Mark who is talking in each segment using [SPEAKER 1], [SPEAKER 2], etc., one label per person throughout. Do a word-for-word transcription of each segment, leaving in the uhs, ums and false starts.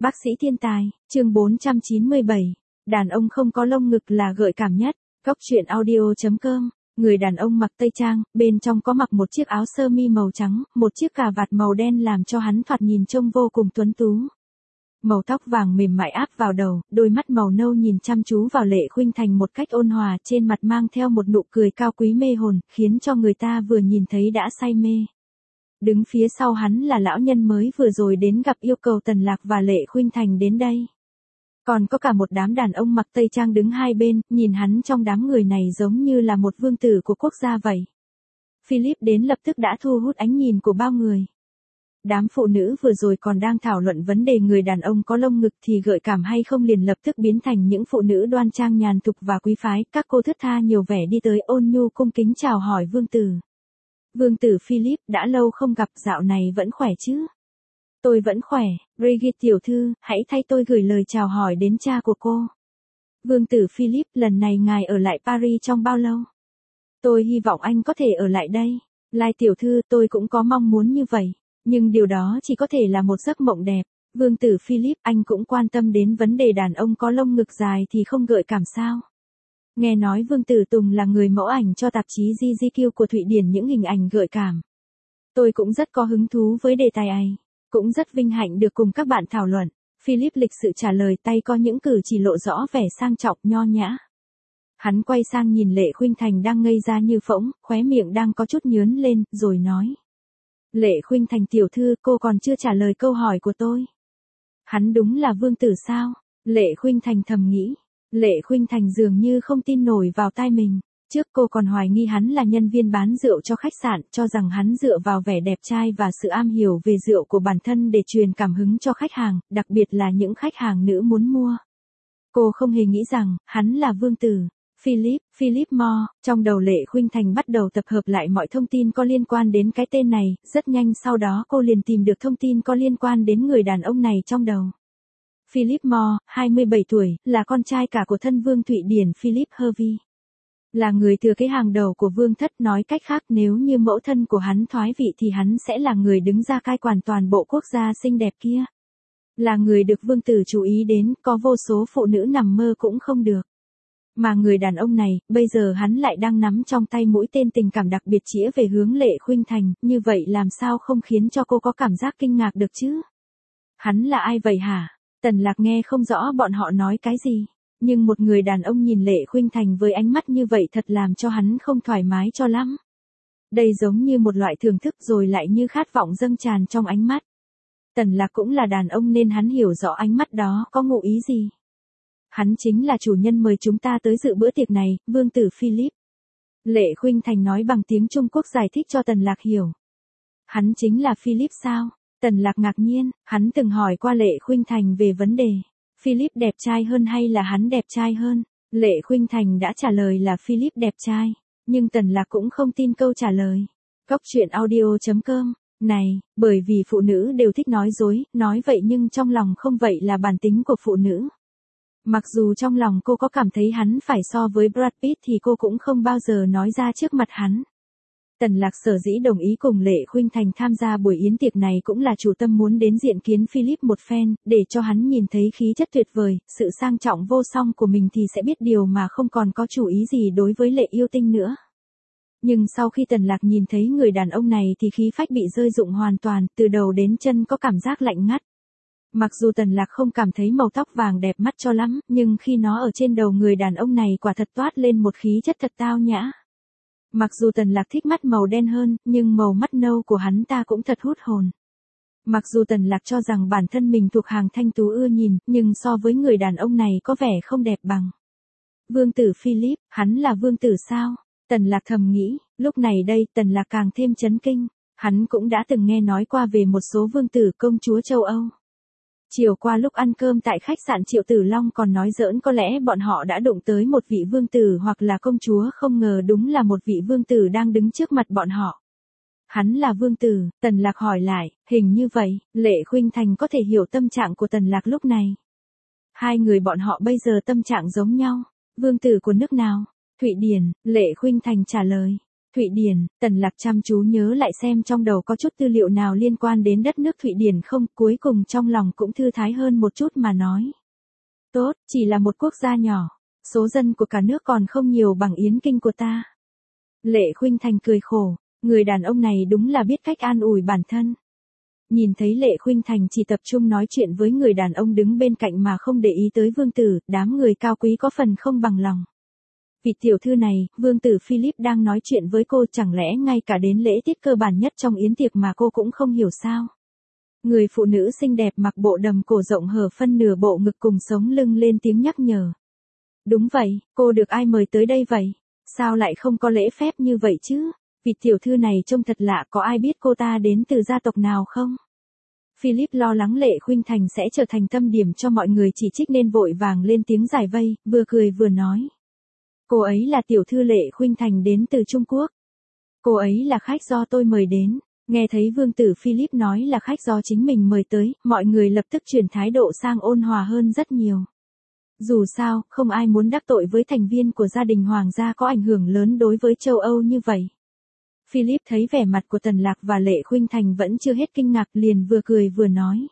[SPEAKER 1] Bác sĩ thiên tài, chương bốn trăm chín mươi bảy. Đàn ông không có lông ngực là gợi cảm nhất. Góc truyện audio chấm com. Người đàn ông mặc tây trang, bên trong có mặc một chiếc áo sơ mi màu trắng, một chiếc cà vạt màu đen làm cho hắn thoạt nhìn trông vô cùng tuấn tú. Màu tóc vàng mềm mại áp vào đầu, đôi mắt màu nâu nhìn chăm chú vào Lệ Khuynh Thành một cách ôn hòa, trên mặt mang theo một nụ cười cao quý mê hồn, khiến cho người ta vừa nhìn thấy đã say mê. Đứng phía sau hắn là lão nhân mới vừa rồi đến gặp yêu cầu Tần Lạc và Lệ Khuynh Thành đến đây. Còn có cả một đám đàn ông mặc tây trang đứng hai bên, nhìn hắn trong đám người này giống như là một vương tử của quốc gia vậy. Philip đến lập tức đã thu hút ánh nhìn của bao người. Đám phụ nữ vừa rồi còn đang thảo luận vấn đề người đàn ông có lông ngực thì gợi cảm hay không liền lập tức biến thành những phụ nữ đoan trang nhàn thục và quý phái, các cô thướt tha nhiều vẻ đi tới ôn nhu cung kính chào hỏi vương tử. Vương tử Philip, đã lâu không gặp, dạo này vẫn khỏe chứ? Tôi vẫn khỏe, Brigitte tiểu thư, hãy thay tôi gửi lời chào hỏi đến cha của cô. Vương tử Philip, lần này ngài ở lại Paris trong bao lâu? Tôi hy vọng anh có thể ở lại đây. Lai tiểu thư, tôi cũng có mong muốn như vậy, nhưng điều đó chỉ có thể là một giấc mộng đẹp. Vương tử Philip, anh cũng quan tâm đến vấn đề đàn ông có lông ngực dài thì không gợi cảm sao? Nghe nói Vương tử Tùng là người mẫu ảnh cho tạp chí giê giê quy của Thụy Điển những hình ảnh gợi cảm. Tôi cũng rất có hứng thú với đề tài ấy, cũng rất vinh hạnh được cùng các bạn thảo luận. Philip lịch sự trả lời, tay có những cử chỉ lộ rõ vẻ sang trọng nho nhã. Hắn quay sang nhìn Lệ Khuynh Thành đang ngây ra như phỗng, khóe miệng đang có chút nhướn lên, rồi nói. Lệ Khuynh Thành tiểu thư, cô còn chưa trả lời câu hỏi của tôi. Hắn đúng là vương tử sao? Lệ Khuynh Thành thầm nghĩ. Lệ Khuynh Thành dường như không tin nổi vào tai mình. Trước cô còn hoài nghi hắn là nhân viên bán rượu cho khách sạn, cho rằng hắn dựa vào vẻ đẹp trai và sự am hiểu về rượu của bản thân để truyền cảm hứng cho khách hàng, đặc biệt là những khách hàng nữ muốn mua. Cô không hề nghĩ rằng, hắn là vương tử. Philip, Philip Moore, trong đầu Lệ Khuynh Thành bắt đầu tập hợp lại mọi thông tin có liên quan đến cái tên này, rất nhanh sau đó cô liền tìm được thông tin có liên quan đến người đàn ông này trong đầu. Philip Moore, hai mươi bảy tuổi, là con trai cả của thân vương Thụy Điển Philip Hervey. Là người thừa kế hàng đầu của vương thất, nói cách khác nếu như mẫu thân của hắn thoái vị thì hắn sẽ là người đứng ra cai quản toàn bộ quốc gia xinh đẹp kia. Là người được vương tử chú ý đến, có vô số phụ nữ nằm mơ cũng không được. Mà người đàn ông này, bây giờ hắn lại đang nắm trong tay mũi tên tình cảm đặc biệt chĩa về hướng Lệ Khuynh Thành, như vậy làm sao không khiến cho cô có cảm giác kinh ngạc được chứ? Hắn là ai vậy hả? Tần Lạc nghe không rõ bọn họ nói cái gì, nhưng một người đàn ông nhìn Lệ Khuynh Thành với ánh mắt như vậy thật làm cho hắn không thoải mái cho lắm. Đây giống như một loại thưởng thức rồi lại như khát vọng dâng tràn trong ánh mắt. Tần Lạc cũng là đàn ông nên hắn hiểu rõ ánh mắt đó có ngụ ý gì. Hắn chính là chủ nhân mời chúng ta tới dự bữa tiệc này, vương tử Philip. Lệ Khuynh Thành nói bằng tiếng Trung Quốc giải thích cho Tần Lạc hiểu. Hắn chính là Philip sao? Tần Lạc ngạc nhiên, hắn từng hỏi qua Lệ Khuynh Thành về vấn đề. Philip đẹp trai hơn hay là hắn đẹp trai hơn? Lệ Khuynh Thành đã trả lời là Philip đẹp trai, nhưng Tần Lạc cũng không tin câu trả lời. Góc truyện audio chấm com. Này, bởi vì phụ nữ đều thích nói dối, nói vậy nhưng trong lòng không vậy là bản tính của phụ nữ. Mặc dù trong lòng cô có cảm thấy hắn phải so với Brad Pitt thì cô cũng không bao giờ nói ra trước mặt hắn. Tần Lạc sở dĩ đồng ý cùng Lệ Khuynh Thành tham gia buổi yến tiệc này cũng là chủ tâm muốn đến diện kiến Philip một phen, để cho hắn nhìn thấy khí chất tuyệt vời, sự sang trọng vô song của mình thì sẽ biết điều mà không còn có chủ ý gì đối với Lệ yêu tinh nữa. Nhưng sau khi Tần Lạc nhìn thấy người đàn ông này thì khí phách bị rơi rụng hoàn toàn, từ đầu đến chân có cảm giác lạnh ngắt. Mặc dù Tần Lạc không cảm thấy màu tóc vàng đẹp mắt cho lắm, nhưng khi nó ở trên đầu người đàn ông này quả thật toát lên một khí chất thật tao nhã. Mặc dù Tần Lạc thích mắt màu đen hơn, nhưng màu mắt nâu của hắn ta cũng thật hút hồn. Mặc dù Tần Lạc cho rằng bản thân mình thuộc hàng thanh tú ưa nhìn, nhưng so với người đàn ông này có vẻ không đẹp bằng. Vương tử Philip, hắn là vương tử sao? Tần Lạc thầm nghĩ, lúc này đây Tần Lạc càng thêm chấn kinh. Hắn cũng đã từng nghe nói qua về một số vương tử công chúa châu Âu. Chiều qua lúc ăn cơm tại khách sạn Triệu Tử Long còn nói giỡn có lẽ bọn họ đã đụng tới một vị vương tử hoặc là công chúa, không ngờ đúng là một vị vương tử đang đứng trước mặt bọn họ. Hắn là vương tử, Tần Lạc hỏi lại, hình như vậy, Lệ Khuynh Thành có thể hiểu tâm trạng của Tần Lạc lúc này. Hai người bọn họ bây giờ tâm trạng giống nhau. Vương tử của nước nào? Thụy Điển, Lệ Khuynh Thành trả lời. Thụy Điển, Tần Lạc chăm chú nhớ lại xem trong đầu có chút tư liệu nào liên quan đến đất nước Thụy Điển không, cuối cùng trong lòng cũng thư thái hơn một chút mà nói. Tốt, chỉ là một quốc gia nhỏ, số dân của cả nước còn không nhiều bằng Yến Kinh của ta. Lệ Khuynh Thành cười khổ, người đàn ông này đúng là biết cách an ủi bản thân. Nhìn thấy Lệ Khuynh Thành chỉ tập trung nói chuyện với người đàn ông đứng bên cạnh mà không để ý tới vương tử, đám người cao quý có phần không bằng lòng. Vị tiểu thư này, vương tử Philip đang nói chuyện với cô, chẳng lẽ ngay cả đến lễ tiết cơ bản nhất trong yến tiệc mà cô cũng không hiểu sao? Người phụ nữ xinh đẹp mặc bộ đầm cổ rộng hở phân nửa bộ ngực cùng sống lưng lên tiếng nhắc nhở. Đúng vậy, cô được ai mời tới đây vậy? Sao lại không có lễ phép như vậy chứ? Vị tiểu thư này trông thật lạ, có ai biết cô ta đến từ gia tộc nào không? Philip lo lắng Lệ Khuynh Thành sẽ trở thành tâm điểm cho mọi người chỉ trích nên vội vàng lên tiếng giải vây, vừa cười vừa nói. Cô ấy là tiểu thư Lệ Khuynh Thành đến từ Trung Quốc. Cô ấy là khách do tôi mời đến. Nghe thấy vương tử Philip nói là khách do chính mình mời tới, mọi người lập tức chuyển thái độ sang ôn hòa hơn rất nhiều. Dù sao, không ai muốn đắc tội với thành viên của gia đình hoàng gia có ảnh hưởng lớn đối với châu Âu như vậy. Philip thấy vẻ mặt của Tần Lạc và Lệ Khuynh Thành vẫn chưa hết kinh ngạc, liền vừa cười vừa nói.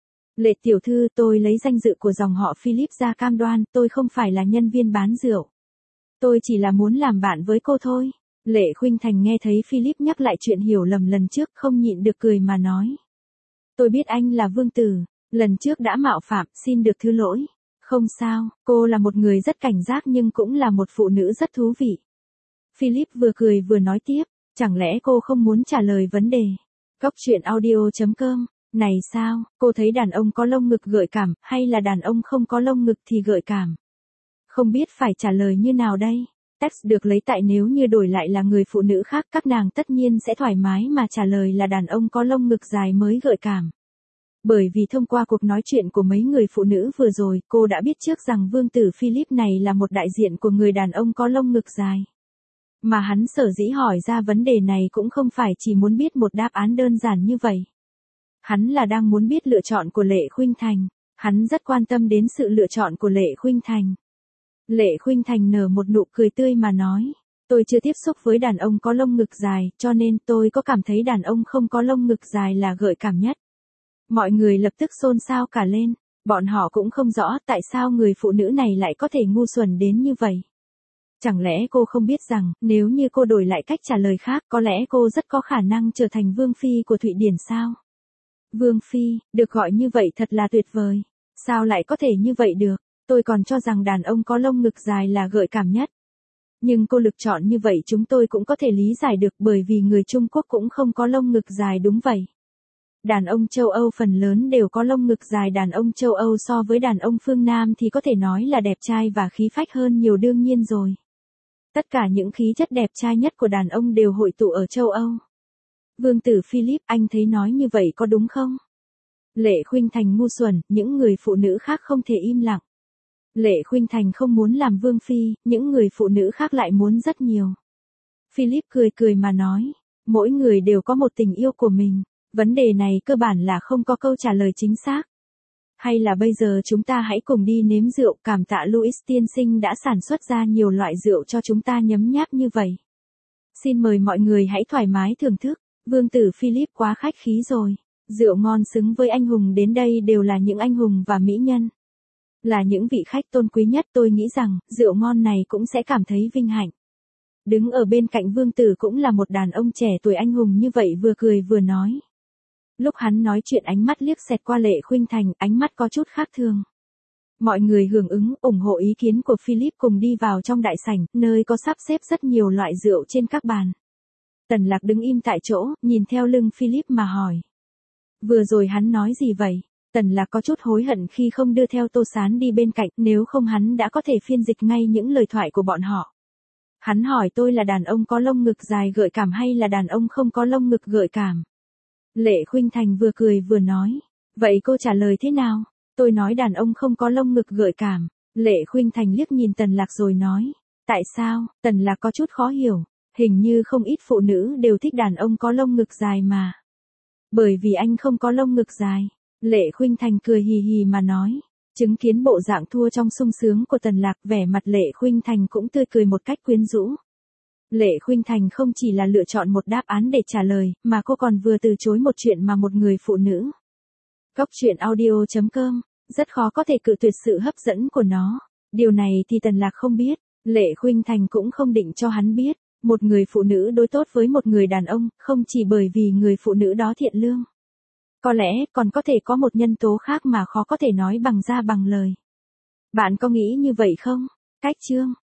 [SPEAKER 1] Lệ tiểu thư, tôi lấy danh dự của dòng họ Philip ra cam đoan, tôi không phải là nhân viên bán rượu. Tôi chỉ là muốn làm bạn với cô thôi. Lệ Khuynh Thành nghe thấy Philip nhắc lại chuyện hiểu lầm lần trước không nhịn được cười mà nói. Tôi biết anh là vương tử, lần trước đã mạo phạm, xin được thứ lỗi. Không sao, cô là một người rất cảnh giác nhưng cũng là một phụ nữ rất thú vị. Philip vừa cười vừa nói tiếp, chẳng lẽ cô không muốn trả lời vấn đề? Góc truyện audio chấm com, này sao, cô thấy đàn ông có lông ngực gợi cảm, hay là đàn ông không có lông ngực thì gợi cảm? Không biết phải trả lời như nào đây? Text được lấy tại nếu như đổi lại là người phụ nữ khác, các nàng tất nhiên sẽ thoải mái mà trả lời là đàn ông có lông ngực dài mới gợi cảm. Bởi vì thông qua cuộc nói chuyện của mấy người phụ nữ vừa rồi, cô đã biết trước rằng vương tử Philip này là một đại diện của người đàn ông có lông ngực dài. Mà hắn sở dĩ hỏi ra vấn đề này cũng không phải chỉ muốn biết một đáp án đơn giản như vậy. Hắn là đang muốn biết lựa chọn của Lệ Khuynh Thành. Hắn rất quan tâm đến sự lựa chọn của Lệ Khuynh Thành. Lệ Khuynh Thành nở một nụ cười tươi mà nói. Tôi chưa tiếp xúc với đàn ông có lông ngực dài, cho nên tôi có cảm thấy đàn ông không có lông ngực dài là gợi cảm nhất. Mọi người lập tức xôn xao cả lên. Bọn họ cũng không rõ tại sao người phụ nữ này lại có thể ngu xuẩn đến như vậy. Chẳng lẽ cô không biết rằng, nếu như cô đổi lại cách trả lời khác, có lẽ cô rất có khả năng trở thành vương phi của Thụy Điển sao? Vương phi, được gọi như vậy thật là tuyệt vời. Sao lại có thể như vậy được? Tôi còn cho rằng đàn ông có lông ngực dài là gợi cảm nhất. Nhưng cô lựa chọn như vậy chúng tôi cũng có thể lý giải được bởi vì người Trung Quốc cũng không có lông ngực dài đúng vậy. Đàn ông châu Âu phần lớn đều có lông ngực dài, đàn ông châu Âu so với đàn ông phương Nam thì có thể nói là đẹp trai và khí phách hơn nhiều đương nhiên rồi. Tất cả những khí chất đẹp trai nhất của đàn ông đều hội tụ ở châu Âu. Vương tử Philip, anh thấy nói như vậy có đúng không? Lệ Khuynh Thành ngu xuẩn, những người phụ nữ khác không thể im lặng. Lệ Khuynh Thành không muốn làm vương phi, những người phụ nữ khác lại muốn rất nhiều. Philip cười cười mà nói, mỗi người đều có một tình yêu của mình, vấn đề này cơ bản là không có câu trả lời chính xác. Hay là bây giờ chúng ta hãy cùng đi nếm rượu, cảm tạ Louis tiên sinh đã sản xuất ra nhiều loại rượu cho chúng ta nhấm nháp như vậy. Xin mời mọi người hãy thoải mái thưởng thức, vương tử Philip quá khách khí rồi, rượu ngon xứng với anh hùng đến đây đều là những anh hùng và mỹ nhân. Là những vị khách tôn quý nhất, tôi nghĩ rằng, rượu ngon này cũng sẽ cảm thấy vinh hạnh. Đứng ở bên cạnh vương tử cũng là một đàn ông trẻ tuổi anh hùng như vậy vừa cười vừa nói. Lúc hắn nói chuyện ánh mắt liếc xẹt qua Lệ Khuynh Thành, ánh mắt có chút khác thường. Mọi người hưởng ứng, ủng hộ ý kiến của Philip cùng đi vào trong đại sảnh, nơi có sắp xếp rất nhiều loại rượu trên các bàn. Tần Lạc đứng im tại chỗ, nhìn theo lưng Philip mà hỏi. Vừa rồi hắn nói gì vậy? Tần Lạc có chút hối hận khi không đưa theo Tô Sán đi bên cạnh, nếu không hắn đã có thể phiên dịch ngay những lời thoại của bọn họ. Hắn hỏi tôi là đàn ông có lông ngực dài gợi cảm hay là đàn ông không có lông ngực gợi cảm. Lệ Khuynh Thành vừa cười vừa nói. Vậy cô trả lời thế nào? Tôi nói đàn ông không có lông ngực gợi cảm. Lệ Khuynh Thành liếc nhìn Tần Lạc rồi nói. Tại sao? Tần Lạc có chút khó hiểu. Hình như không ít phụ nữ đều thích đàn ông có lông ngực dài mà. Bởi vì anh không có lông ngực dài. Lệ Khuynh Thành cười hì hì mà nói. Chứng kiến bộ dạng thua trong sung sướng của Tần Lạc, vẻ mặt Lệ Khuynh Thành cũng tươi cười một cách quyến rũ. Lệ Khuynh Thành không chỉ là lựa chọn một đáp án để trả lời, mà cô còn vừa từ chối một chuyện mà một người phụ nữ. Góc truyện audio chấm com, rất khó có thể cự tuyệt sự hấp dẫn của nó. Điều này thì Tần Lạc không biết, Lệ Khuynh Thành cũng không định cho hắn biết. Một người phụ nữ đối tốt với một người đàn ông, không chỉ bởi vì người phụ nữ đó thiện lương. Có lẽ còn có thể có một nhân tố khác mà khó có thể nói bằng ra bằng lời. Bạn có nghĩ như vậy không? Cách chương